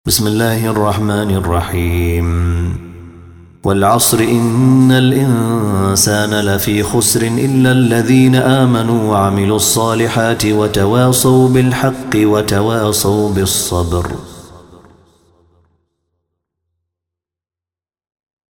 بسم الله الرحمن الرحيم والعصر إن الإنسان لفي خسر إلا الذين آمنوا وعملوا الصالحات وتواصوا بالحق وتواصوا بالصبر.